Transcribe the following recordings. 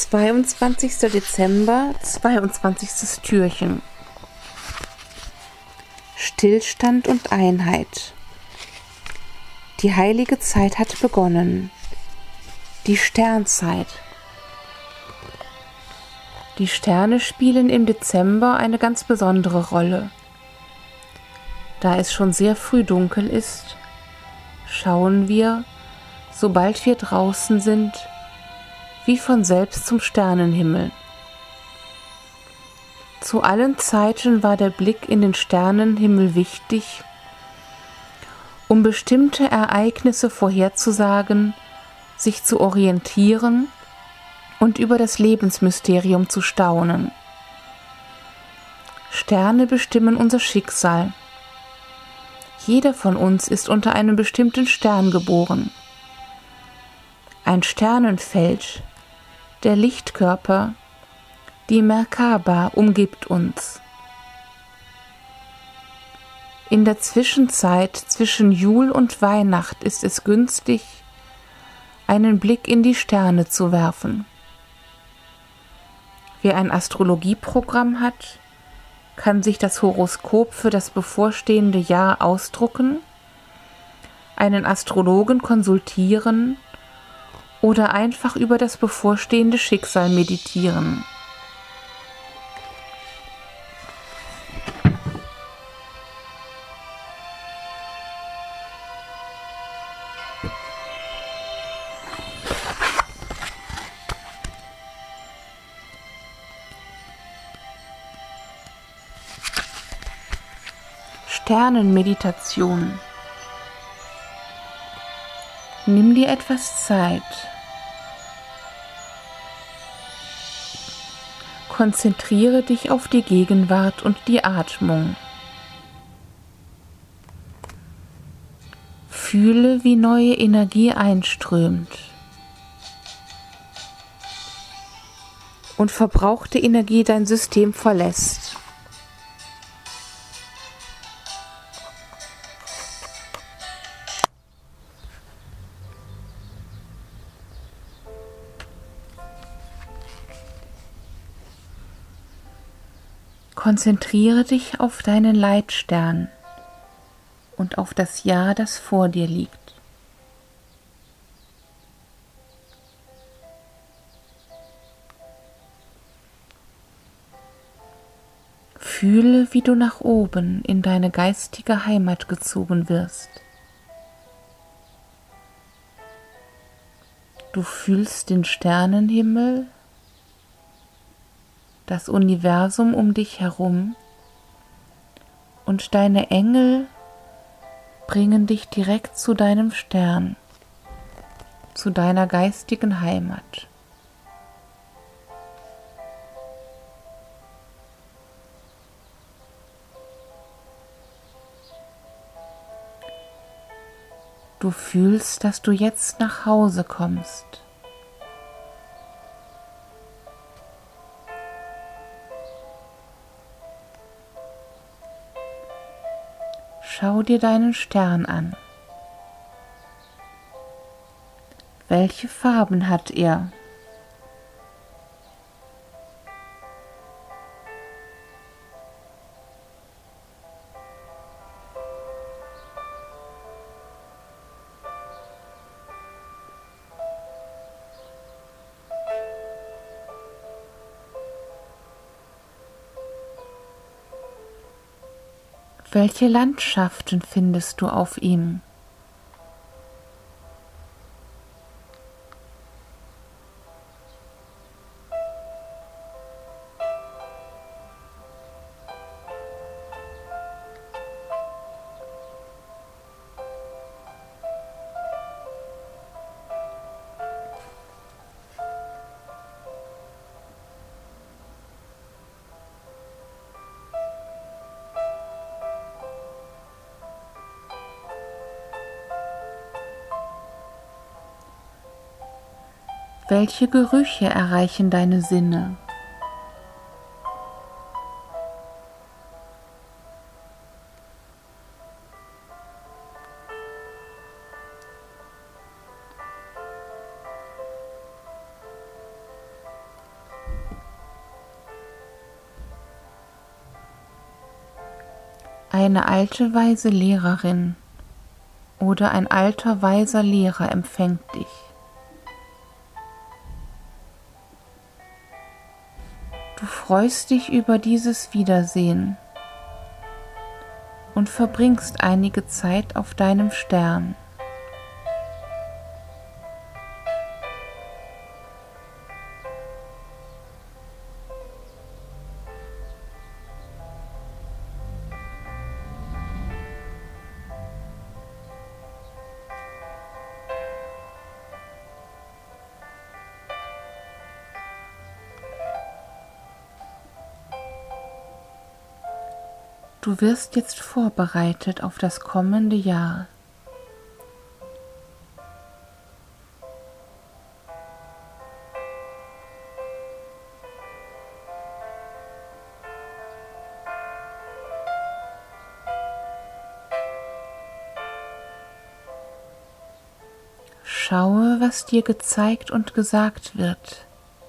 22. Dezember, 22. Türchen. Stillstand und Einheit. Die heilige Zeit hat begonnen. Die Sternzeit. Die Sterne spielen im Dezember eine ganz besondere Rolle. Da es schon sehr früh dunkel ist, schauen wir, sobald wir draußen sind, wie von selbst zum Sternenhimmel. Zu allen Zeiten war der Blick in den Sternenhimmel wichtig, um bestimmte Ereignisse vorherzusagen, sich zu orientieren und über das Lebensmysterium zu staunen. Sterne bestimmen unser Schicksal. Jeder von uns ist unter einem bestimmten Stern geboren. Ein Sternenfeld, der Lichtkörper, die Merkaba umgibt uns. In der Zwischenzeit zwischen Jul und Weihnacht ist es günstig, einen Blick in die Sterne zu werfen. Wer ein Astrologieprogramm hat, kann sich das Horoskop für das bevorstehende Jahr ausdrucken, einen Astrologen konsultieren oder einfach über das bevorstehende Schicksal meditieren. Sternenmeditation. Nimm dir etwas Zeit. Konzentriere dich auf die Gegenwart und die Atmung. Fühle, wie neue Energie einströmt und verbrauchte Energie dein System verlässt. Konzentriere dich auf deinen Leitstern und auf das Jahr, das vor dir liegt. Fühle, wie du nach oben in deine geistige Heimat gezogen wirst. Du fühlst den Sternenhimmel, das Universum um dich herum, und deine Engel bringen dich direkt zu deinem Stern, zu deiner geistigen Heimat. Du fühlst, dass du jetzt nach Hause kommst. Schau dir deinen Stern an. Welche Farben hat er? Welche Landschaften findest du auf ihm? Welche Gerüche erreichen deine Sinne? Eine alte, weise Lehrerin oder ein alter, weiser Lehrer empfängt dich. Du freust dich über dieses Wiedersehen und verbringst einige Zeit auf deinem Stern. Du wirst jetzt vorbereitet auf das kommende Jahr. Schaue, was dir gezeigt und gesagt wird,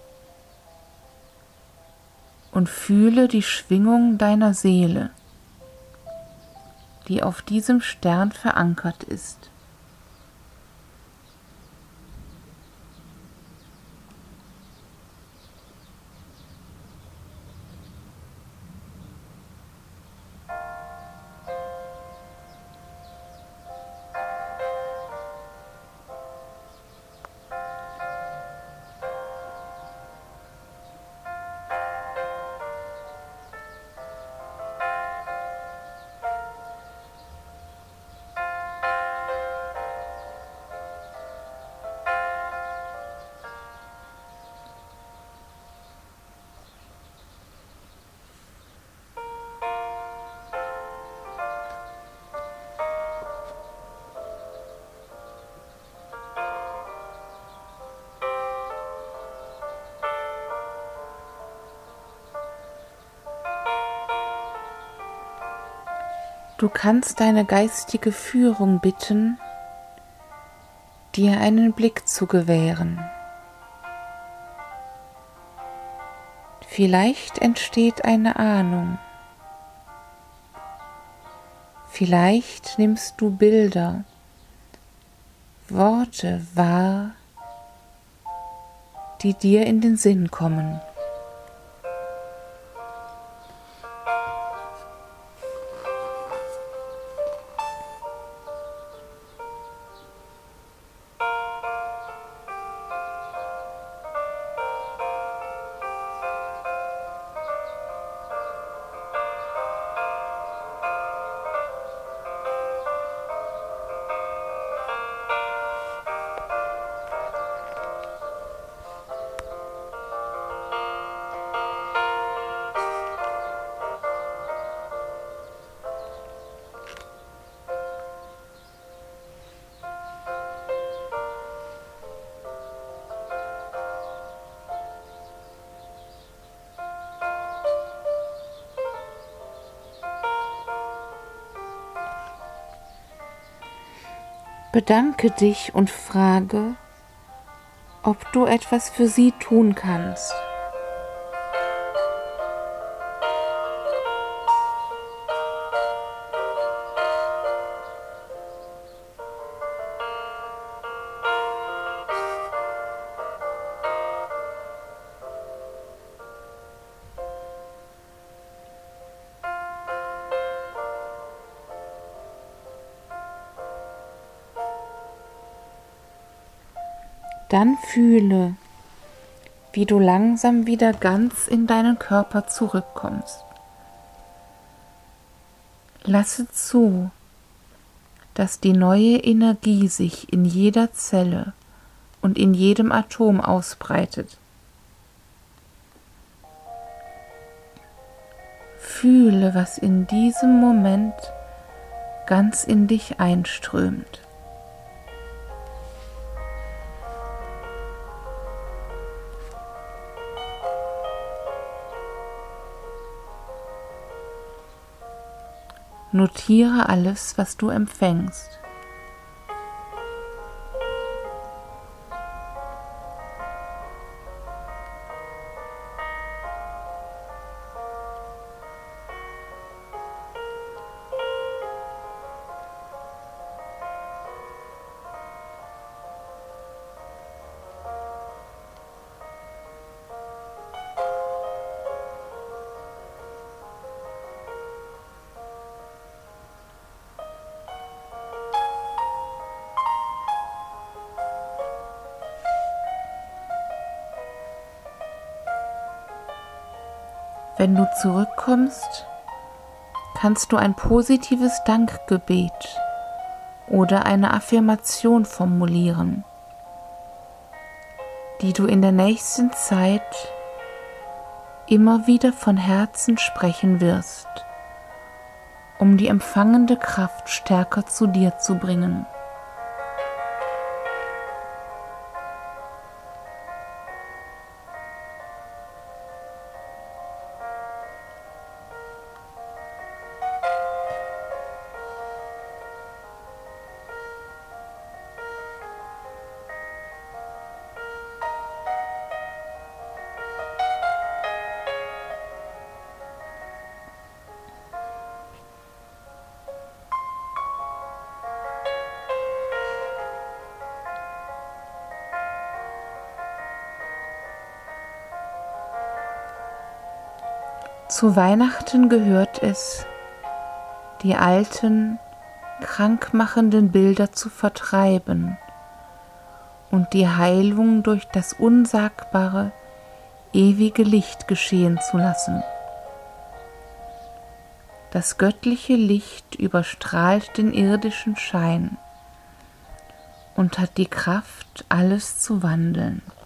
und fühle die Schwingung deiner Seele, die auf diesem Stern verankert ist. Du kannst deine geistige Führung bitten, dir einen Blick zu gewähren. Vielleicht entsteht eine Ahnung. Vielleicht nimmst du Bilder, Worte wahr, die dir in den Sinn kommen. Bedanke dich und frage, ob du etwas für sie tun kannst. Dann fühle, wie du langsam wieder ganz in deinen Körper zurückkommst. Lasse zu, dass die neue Energie sich in jeder Zelle und in jedem Atom ausbreitet. Fühle, was in diesem Moment ganz in dich einströmt. Notiere alles, was du empfängst. Wenn du zurückkommst, kannst du ein positives Dankgebet oder eine Affirmation formulieren, die du in der nächsten Zeit immer wieder von Herzen sprechen wirst, um die empfangende Kraft stärker zu dir zu bringen. Zu Weihnachten gehört es, die alten, krankmachenden Bilder zu vertreiben und die Heilung durch das unsagbare, ewige Licht geschehen zu lassen. Das göttliche Licht überstrahlt den irdischen Schein und hat die Kraft, alles zu wandeln.